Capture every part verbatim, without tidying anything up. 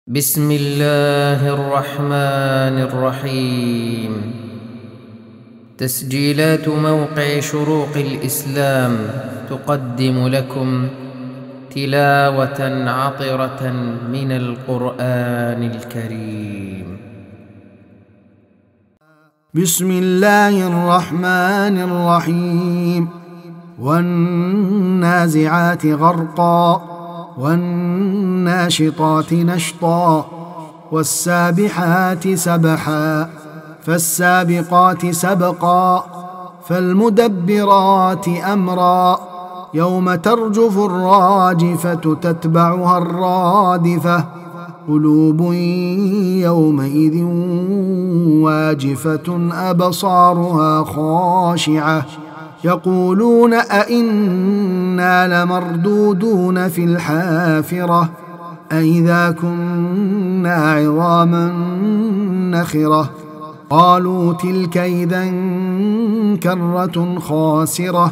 بسم الله الرحمن الرحيم. تسجيلات موقع شروق الإسلام تقدم لكم تلاوة عطرة من القرآن الكريم. بسم الله الرحمن الرحيم. والنازعات غرقا والناشطات نشطا والسابحات سبحا فالسابقات سبقا فالمدبرات أمرا يوم ترجف الراجفة تتبعها الرادفة قلوب يومئذ واجفة أبصارها خاشعة يقولون أئنا لمردودون في الحافرة أئذا كنا عظاما نخرة قالوا تلك إذا كرة خاسرة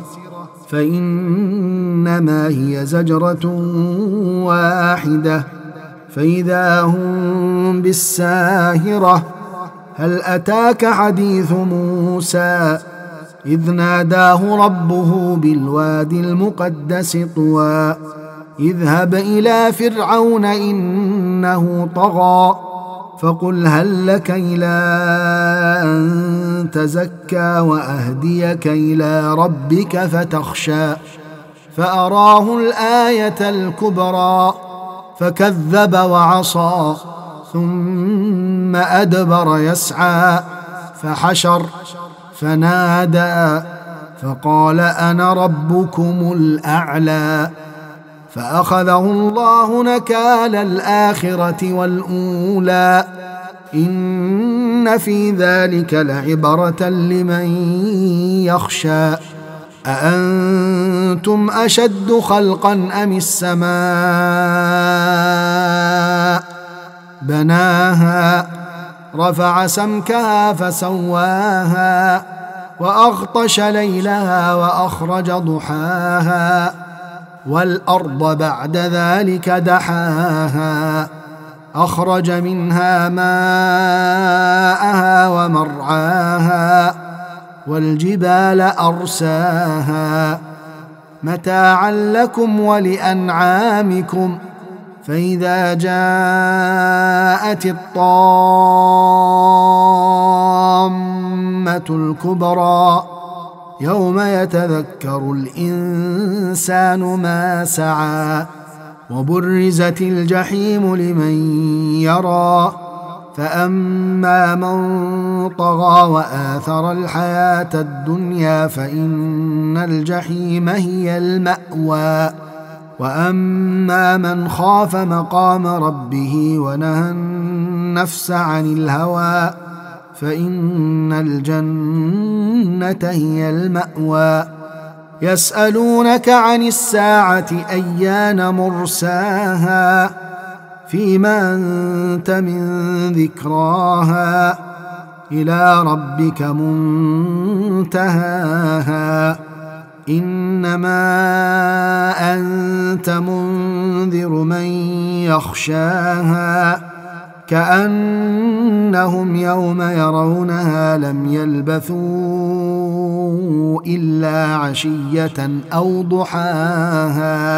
فإنما هي زجرة واحدة فإذا هم بالساهرة هل أتاك حديث موسى إذ ناداه ربه بالوادي المقدس طوى اذهب إلى فرعون إنه طغى فقل هل لك إلى أن تزكى وأهديك إلى ربك فتخشى فأراه الآية الكبرى فكذب وعصى ثم أدبر يسعى فحشر فنادى فقال أنا ربكم الأعلى فأخذه الله نكال الآخرة والأولى إن في ذلك لعبرة لمن يخشى أأنتم أشد خلقا أم السماء بناها رفع سمكها فسواها وأغطش ليلها وأخرج ضحاها والأرض بعد ذلك دحاها أخرج منها ماءها ومرعاها والجبال أرساها متاعا لكم ولأنعامكم فإذا جاءت الطامة الكبرى يوم يتذكر الإنسان ما سعى وبرزت الجحيم لمن يرى فأما من طغى وآثر الحياة الدنيا فإن الجحيم هي المأوى وأما من خاف مقام ربه ونهى النفس عن الهوى فإن الجنة هي المأوى يسألونك عن الساعة أيان مرساها فيما أنت من ذكراها إلى ربك منتهاها إنما أنت منذر من يخشاها كأنهم يوم يرونها لم يلبثوا إلا عشية أو ضحاها.